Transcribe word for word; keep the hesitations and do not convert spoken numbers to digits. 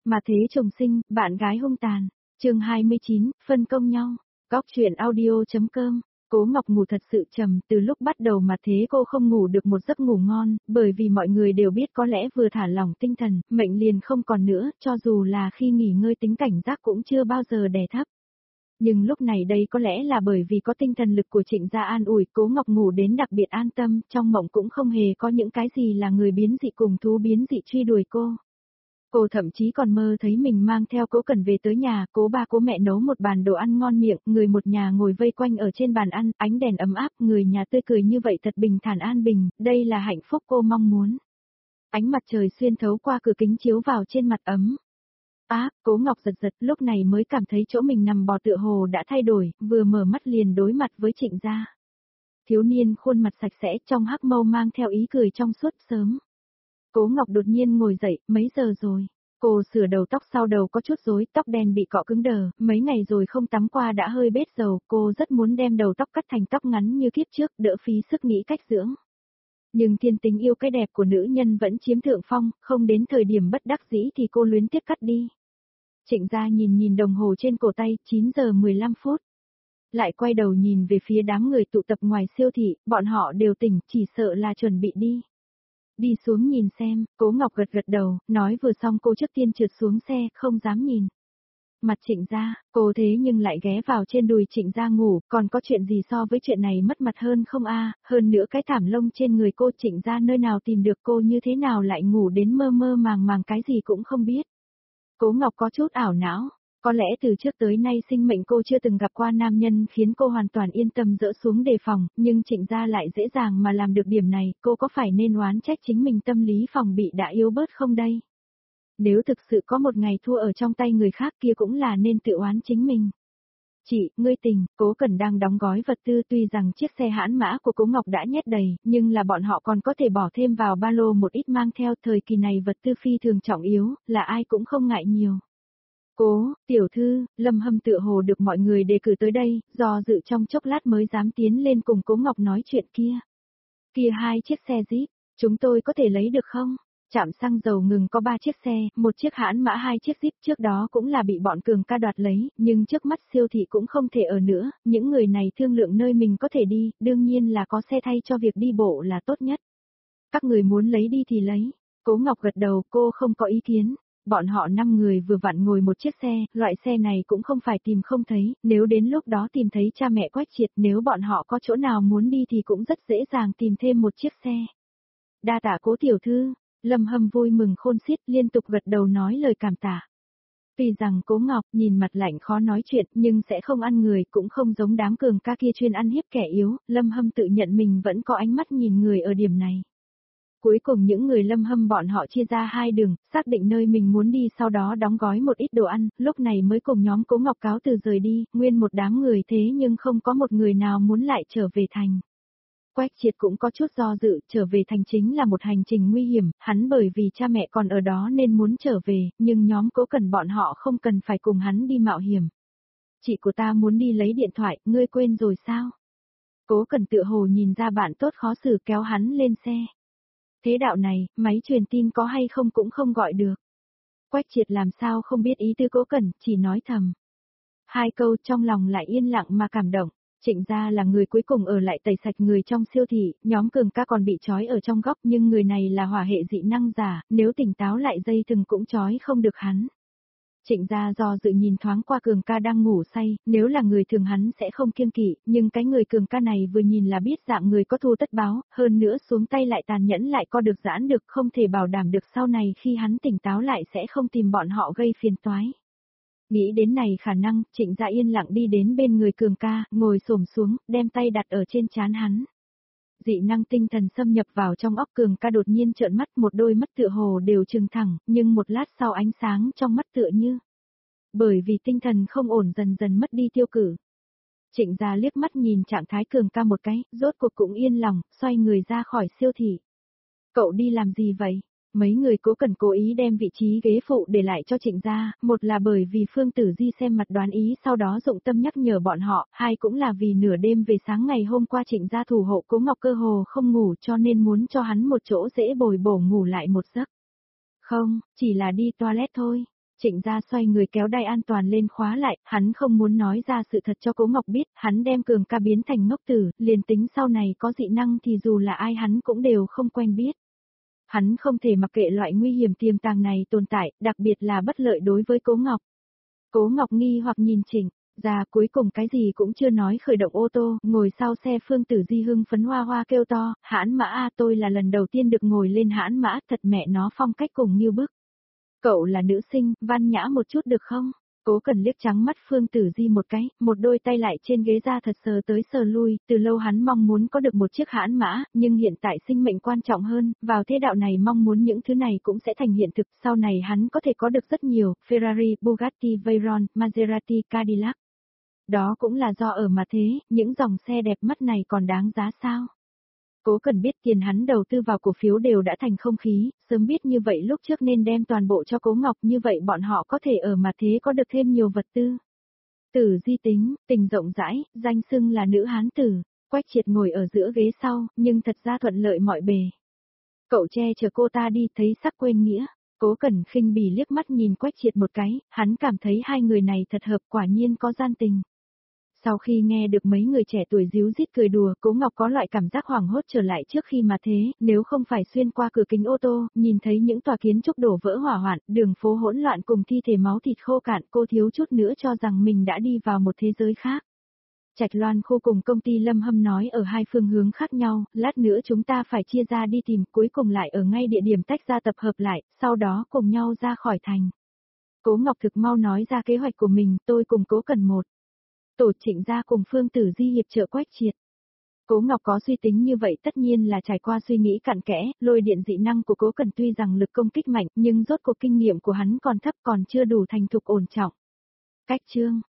Mà thế chồng sinh, bạn gái hung tàn. Chương hai mươi chín, phân công nhau. Góc truyện audio.com. Cố Ngọc ngủ thật sự trầm, từ lúc bắt đầu mà thế cô không ngủ được một giấc ngủ ngon, bởi vì mọi người đều biết có lẽ vừa thả lỏng tinh thần, mệnh liền không còn nữa, cho dù là khi nghỉ ngơi tính cảnh giác cũng chưa bao giờ đè thấp. Nhưng lúc này đây có lẽ là bởi vì có tinh thần lực của Trịnh gia an ủi, Cố Ngọc ngủ đến đặc biệt an tâm, trong mộng cũng không hề có những cái gì là người biến dị cùng thú biến dị truy đuổi cô. Cô thậm chí còn mơ thấy mình mang theo Cố Cẩn về tới nhà, Cố ba Cố mẹ nấu một bàn đồ ăn ngon miệng, người một nhà ngồi vây quanh ở trên bàn ăn, ánh đèn ấm áp, người nhà tươi cười như vậy thật bình thản an bình, đây là hạnh phúc cô mong muốn. Ánh mặt trời xuyên thấu qua cửa kính chiếu vào trên mặt ấm. Á, Cố Ngọc giật giật, lúc này mới cảm thấy chỗ mình nằm bò tựa hồ đã thay đổi, vừa mở mắt liền đối mặt với Trịnh gia. Thiếu niên khuôn mặt sạch sẽ trong hắc mâu mang theo ý cười trong suốt sớm. Cố Ngọc đột nhiên ngồi dậy, mấy giờ rồi? Cô sửa đầu tóc sau đầu có chút rối, tóc đen bị cọ cứng đờ, mấy ngày rồi không tắm qua đã hơi bết dầu, cô rất muốn đem đầu tóc cắt thành tóc ngắn như kiếp trước, đỡ phí sức nghĩ cách dưỡng. Nhưng thiên tính yêu cái đẹp của nữ nhân vẫn chiếm thượng phong, không đến thời điểm bất đắc dĩ thì cô luyến tiếc cắt đi. Trịnh gia nhìn nhìn đồng hồ trên cổ tay, chín giờ mười lăm phút. Lại quay đầu nhìn về phía đám người tụ tập ngoài siêu thị, bọn họ đều tỉnh, chỉ sợ là chuẩn bị đi. Đi xuống nhìn xem, Cố Ngọc gật gật đầu, nói vừa xong cô trước tiên trượt xuống xe, không dám nhìn. Mặt Trịnh gia, cô thế nhưng lại ghé vào trên đùi Trịnh gia ngủ, còn có chuyện gì so với chuyện này mất mặt hơn không a? Hơn nữa cái thảm lông trên người cô Trịnh gia nơi nào tìm được cô như thế nào lại ngủ đến mơ mơ màng màng cái gì cũng không biết. Cố Ngọc có chút ảo não. Có lẽ từ trước tới nay sinh mệnh cô chưa từng gặp qua nam nhân khiến cô hoàn toàn yên tâm dỡ xuống đề phòng, nhưng Trịnh gia lại dễ dàng mà làm được điểm này, cô có phải nên oán trách chính mình tâm lý phòng bị đã yếu bớt không đây? Nếu thực sự có một ngày thua ở trong tay người khác kia cũng là nên tự oán chính mình. Chị, ngươi tình, Cố Cẩn đang đóng gói vật tư, tuy rằng chiếc xe hãn mã của Cố Ngọc đã nhét đầy, nhưng là bọn họ còn có thể bỏ thêm vào ba lô một ít mang theo, thời kỳ này vật tư phi thường trọng yếu, là ai cũng không ngại nhiều. Cố, tiểu thư, Lâm Hâm tựa hồ được mọi người đề cử tới đây, do dự trong chốc lát mới dám tiến lên cùng Cố Ngọc nói chuyện kia. Kia hai chiếc xe Jeep, chúng tôi có thể lấy được không? Trạm xăng dầu ngừng có ba chiếc xe, một chiếc hãn mã hai chiếc Jeep trước đó cũng là bị bọn cường ca đoạt lấy, nhưng trước mắt siêu thị cũng không thể ở nữa, những người này thương lượng nơi mình có thể đi, đương nhiên là có xe thay cho việc đi bộ là tốt nhất. Các người muốn lấy đi thì lấy. Cố Ngọc gật đầu, cô không có ý kiến. Bọn họ năm người vừa vặn ngồi một chiếc xe, loại xe này cũng không phải tìm không thấy, nếu đến lúc đó tìm thấy cha mẹ Quách Triệt, nếu bọn họ có chỗ nào muốn đi thì cũng rất dễ dàng tìm thêm một chiếc xe. Đa tạ Cố tiểu thư, Lâm Hâm vui mừng khôn xiết liên tục gật đầu nói lời cảm tạ. Tuy rằng Cố Ngọc nhìn mặt lạnh khó nói chuyện nhưng sẽ không ăn người, cũng không giống đám cường ca kia chuyên ăn hiếp kẻ yếu, Lâm Hâm tự nhận mình vẫn có ánh mắt nhìn người ở điểm này. Cuối cùng những người Lâm Hâm bọn họ chia ra hai đường, xác định nơi mình muốn đi, sau đó đóng gói một ít đồ ăn, lúc này mới cùng nhóm Cố Ngọc cáo từ rời đi, nguyên một đám người thế nhưng không có một người nào muốn lại trở về thành. Quách Triệt cũng có chút do dự, trở về thành chính là một hành trình nguy hiểm, hắn bởi vì cha mẹ còn ở đó nên muốn trở về, nhưng nhóm Cố Cẩn bọn họ không cần phải cùng hắn đi mạo hiểm. Chị của ta muốn đi lấy điện thoại, ngươi quên rồi sao? Cố Cẩn tựa hồ nhìn ra bạn tốt khó xử kéo hắn lên xe. Thế đạo này, máy truyền tin có hay không cũng không gọi được. Quách Triệt làm sao không biết ý tư Cố Cẩn, chỉ nói thầm. Hai câu trong lòng lại yên lặng mà cảm động. Trịnh gia là người cuối cùng ở lại tẩy sạch người trong siêu thị, nhóm cường ca còn bị trói ở trong góc, nhưng người này là hỏa hệ dị năng giả, nếu tỉnh táo lại dây thừng cũng trói không được hắn. Trịnh gia do dự nhìn thoáng qua cường ca đang ngủ say, nếu là người thường hắn sẽ không kiêng kỵ, nhưng cái người cường ca này vừa nhìn là biết dạng người có thù tất báo, hơn nữa xuống tay lại tàn nhẫn lại co được giãn được, không thể bảo đảm được sau này khi hắn tỉnh táo lại sẽ không tìm bọn họ gây phiền toái. Nghĩ đến này khả năng, Trịnh gia yên lặng đi đến bên người cường ca, ngồi xổm xuống, đem tay đặt ở trên trán hắn. Dị năng tinh thần xâm nhập vào trong óc cường ca, đột nhiên trợn mắt, một đôi mắt tựa hồ đều trừng thẳng, nhưng một lát sau ánh sáng trong mắt tựa như. Bởi vì tinh thần không ổn dần dần mất đi tiêu cử. Trịnh gia liếc mắt nhìn trạng thái cường ca một cái, rốt cuộc cũng yên lòng, xoay người ra khỏi siêu thị. Cậu đi làm gì vậy? Mấy người Cố Cẩn cố ý đem vị trí ghế phụ để lại cho Trịnh gia, một là bởi vì Phương Tử Di xem mặt đoán ý sau đó dụng tâm nhắc nhở bọn họ, hai cũng là vì nửa đêm về sáng ngày hôm qua Trịnh gia thủ hộ Cố Ngọc cơ hồ không ngủ cho nên muốn cho hắn một chỗ dễ bồi bổ ngủ lại một giấc. Không, chỉ là đi toilet thôi. Trịnh gia xoay người kéo đai an toàn lên khóa lại, hắn không muốn nói ra sự thật cho Cố Ngọc biết, hắn đem Cường ca biến thành ngốc tử, liền tính sau này có dị năng thì dù là ai hắn cũng đều không quen biết. Hắn không thể mặc kệ loại nguy hiểm tiềm tàng này tồn tại, đặc biệt là bất lợi đối với Cố Ngọc. Cố Ngọc nghi hoặc nhìn Trịnh gia cuối cùng cái gì cũng chưa nói khởi động ô tô, ngồi sau xe Phương Tử Di hưng phấn hoa hoa kêu to, hãn mã a tôi là lần đầu tiên được ngồi lên hãn mã, thật mẹ nó phong cách cùng như bức. Cậu là nữ sinh, văn nhã một chút được không? Cố Cần liếc trắng mắt Phương Tử Di một cái, một đôi tay lại trên ghế ra thật sờ tới sờ lui, từ lâu hắn mong muốn có được một chiếc hãn mã, nhưng hiện tại sinh mệnh quan trọng hơn, vào thế đạo này mong muốn những thứ này cũng sẽ thành hiện thực, sau này hắn có thể có được rất nhiều, Ferrari, Bugatti Veyron, Maserati, Cadillac. Đó cũng là do ở mà thế, những dòng xe đẹp mắt này còn đáng giá sao? Cố Cần biết tiền hắn đầu tư vào cổ phiếu đều đã thành không khí, sớm biết như vậy lúc trước nên đem toàn bộ cho Cố Ngọc, như vậy bọn họ có thể ở mà thế có được thêm nhiều vật tư. Tử Di tính, tình rộng rãi, danh xưng là nữ hán tử, Quách Triệt ngồi ở giữa ghế sau, nhưng thật ra thuận lợi mọi bề. Cậu che chở cô ta đi, thấy sắc quên nghĩa. Cố Cẩn khinh bỉ liếc mắt nhìn Quách Triệt một cái, hắn cảm thấy hai người này thật hợp, quả nhiên có gian tình. Sau khi nghe được mấy người trẻ tuổi díu dít cười đùa, Cố Ngọc có loại cảm giác hoảng hốt trở lại trước khi mà thế, nếu không phải xuyên qua cửa kính ô tô, nhìn thấy những tòa kiến trúc đổ vỡ hỏa hoạn, đường phố hỗn loạn cùng thi thể máu thịt khô cạn, cô thiếu chút nữa cho rằng mình đã đi vào một thế giới khác. Trạch Loan khu cùng công ty Lâm Hâm nói ở hai phương hướng khác nhau, lát nữa chúng ta phải chia ra đi tìm, cuối cùng lại ở ngay địa điểm tách ra tập hợp lại, sau đó cùng nhau ra khỏi thành. Cố Ngọc thực mau nói ra kế hoạch của mình, tôi cùng Cố Cần một. Tổ Trịnh gia cùng Phương Tử Di hiệp trợ Quách Triệt. Cố Ngọc có suy tính như vậy tất nhiên là trải qua suy nghĩ cặn kẽ, lôi điện dị năng của Cố Cần tuy rằng lực công kích mạnh, nhưng rốt cuộc kinh nghiệm của hắn còn thấp, còn chưa đủ thành thục ổn trọng. Cách chương